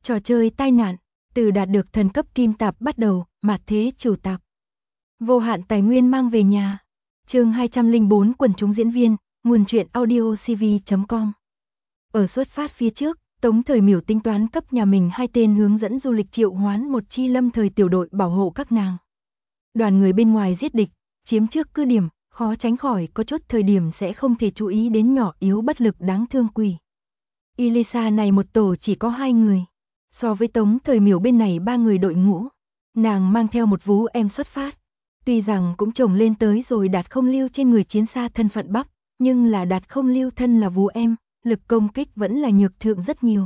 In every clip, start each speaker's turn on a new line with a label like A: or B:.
A: Trò chơi tai nạn, từ đạt được thần cấp kim tạp bắt đầu, mạt thế chủ tạp. Vô hạn tài nguyên mang về nhà. Chương 204 quần chúng diễn viên, nguồn truyện audio cv.com. Ở xuất phát phía trước, Tống Thời Miểu tính toán cấp nhà mình 2 tên hướng dẫn du lịch triệu hoán một chi lâm thời tiểu đội bảo hộ các nàng. Đoàn người bên ngoài giết địch, chiếm trước cứ điểm, khó tránh khỏi có chút thời điểm sẽ không thể chú ý đến nhỏ yếu bất lực đáng thương quỷ. Elisa này một tổ chỉ có 2 người. So với Tống Thời Miểu bên này 3 người đội ngũ, nàng mang theo một vú em xuất phát. Tuy rằng cũng chồng lên tới rồi Đạt Không Lưu trên người chiến xa thân phận Bắc, nhưng là Đạt Không Lưu thân là vú em, lực công kích vẫn là nhược thượng rất nhiều.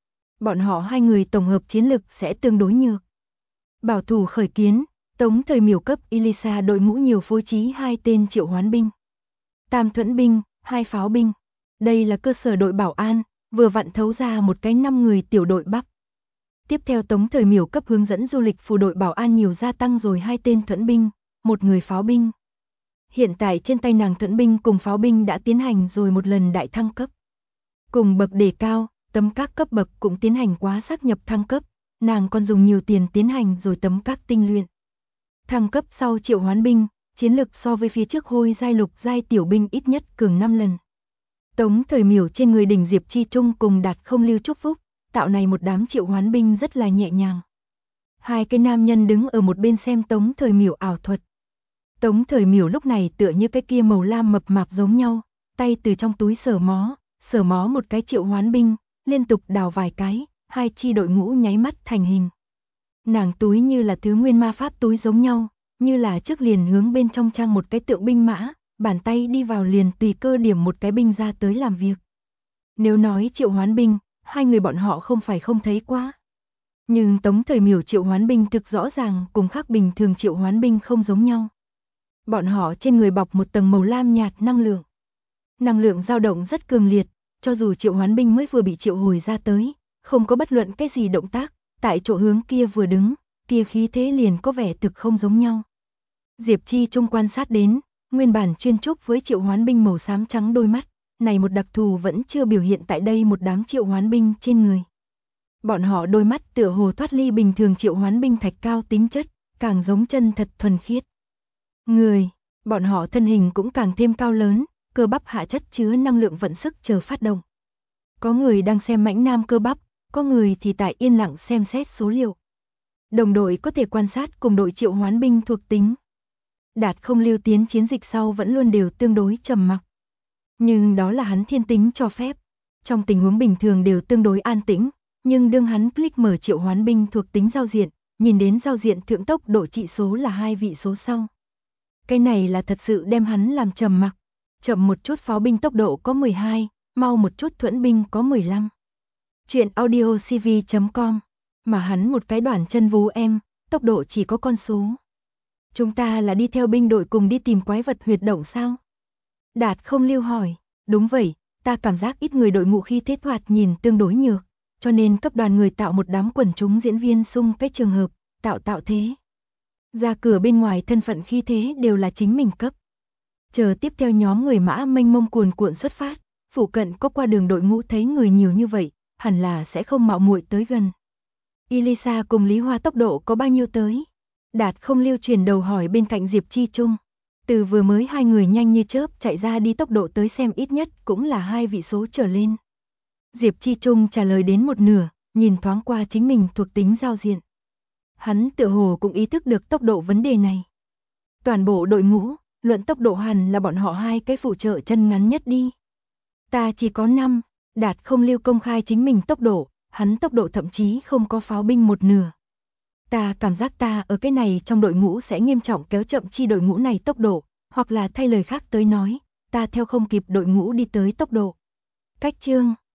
A: Bọn họ 2 người tổng hợp chiến lực sẽ tương đối nhược. Bảo thủ khởi kiến, Tống Thời Miểu cấp Elisa đội ngũ nhiều phối trí 2 tên triệu hoán binh, tam thuẫn binh, 2 pháo binh. Đây là cơ sở đội bảo an, vừa vặn thấu ra một cái 5 người tiểu đội Bắc. Tiếp theo Tống Thời Miểu cấp hướng dẫn du lịch phù đội bảo an nhiều gia tăng rồi 2 tên thuẫn binh, 1 người pháo binh. Hiện tại trên tay nàng thuẫn binh cùng pháo binh đã tiến hành rồi một lần đại thăng cấp. Cùng bậc đề cao, tấm các cấp bậc cũng tiến hành quá xác nhập thăng cấp, nàng còn dùng nhiều tiền tiến hành rồi tấm các tinh luyện. Thăng cấp sau triệu hoán binh, chiến lực so với phía trước hôi giai lục giai tiểu binh ít nhất cường 5 lần. Tống Thời Miểu trên người đỉnh Diệp Chi Trung cùng Đạt Không Lưu chúc phúc, tạo này một đám triệu hoán binh rất là nhẹ nhàng. 2 cái nam nhân đứng ở một bên xem Tống Thời Miểu ảo thuật. Tống Thời Miểu lúc này tựa như cái kia màu lam mập mạp giống nhau, tay từ trong túi sờ mó một cái triệu hoán binh, liên tục đào vài cái, 2 chi đội ngũ nháy mắt thành hình. Nàng túi như là thứ nguyên ma pháp túi giống nhau, như là trước liền hướng bên trong trang một cái tượng binh mã, bàn tay đi vào liền tùy cơ điểm một cái binh ra tới làm việc. Nếu nói triệu hoán binh, 2 người bọn họ không phải không thấy quá. Nhưng Tống Thời Miểu triệu hoán binh thực rõ ràng cùng khác bình thường triệu hoán binh không giống nhau. Bọn họ trên người bọc một tầng màu lam nhạt năng lượng. Năng lượng dao động rất cường liệt, cho dù triệu hoán binh mới vừa bị triệu hồi ra tới, không có bất luận cái gì động tác, tại chỗ hướng kia vừa đứng, kia khí thế liền có vẻ thực không giống nhau. Diệp Chi Trung quan sát đến, nguyên bản chuyên trúc với triệu hoán binh màu xám trắng đôi mắt, này một đặc thù vẫn chưa biểu hiện tại đây một đám triệu hoán binh trên người. Bọn họ đôi mắt tựa hồ thoát ly bình thường triệu hoán binh thạch cao tính chất, càng giống chân thật thuần khiết. Người, bọn họ thân hình cũng càng thêm cao lớn, cơ bắp hạ chất chứa năng lượng vận sức chờ phát động. Có người đang xem mãnh nam cơ bắp, có người thì tại yên lặng xem xét số liệu. Đồng đội có thể quan sát cùng đội triệu hoán binh thuộc tính. Đạt Không Lưu tiến chiến dịch sau vẫn luôn đều tương đối trầm mặc. Nhưng đó là hắn thiên tính cho phép. Trong tình huống bình thường đều tương đối an tĩnh, nhưng đương hắn click mở triệu hoán binh thuộc tính giao diện, nhìn đến giao diện thượng tốc độ trị số là 2 vị số sau. Cái này là thật sự đem hắn làm trầm mặc. Chậm một chút pháo binh tốc độ có 12, mau một chút thuẫn binh có 15. Chuyện audio cv.com, mà hắn một cái đoàn chân vú em, tốc độ chỉ có con số. Chúng ta là đi theo binh đội cùng đi tìm quái vật huyệt động sao? Đạt Không Lưu hỏi, đúng vậy, ta cảm giác ít người đội ngũ khi thế thoạt nhìn tương đối nhược, cho nên cấp đoàn người tạo một đám quần chúng diễn viên xung cái trường hợp, tạo thế. Ra cửa bên ngoài thân phận khi thế đều là chính mình cấp. Chờ tiếp theo nhóm người mã mênh mông cuồn cuộn xuất phát, phụ cận có qua đường đội ngũ thấy người nhiều như vậy, hẳn là sẽ không mạo muội tới gần. Elisa cùng Lý Hoa tốc độ có bao nhiêu tới? Đạt Không Lưu chuyển đầu hỏi bên cạnh Diệp Chi Trung. Từ vừa mới 2 người nhanh như chớp chạy ra đi tốc độ tới xem ít nhất cũng là 2 vị số trở lên. Diệp Chi Trung trả lời đến một nửa, nhìn thoáng qua chính mình thuộc tính giao diện. Hắn tựa hồ cũng ý thức được tốc độ vấn đề này. Toàn bộ đội ngũ, luận tốc độ hẳn là bọn họ 2 cái phụ trợ chân ngắn nhất đi. Ta chỉ có 5, Đạt Không Lưu công khai chính mình tốc độ, hắn tốc độ thậm chí không có pháo binh một nửa. Ta cảm giác ta ở cái này trong đội ngũ sẽ nghiêm trọng kéo chậm chi đội ngũ này tốc độ, hoặc là thay lời khác tới nói, ta theo không kịp đội ngũ đi tới tốc độ. Cách chương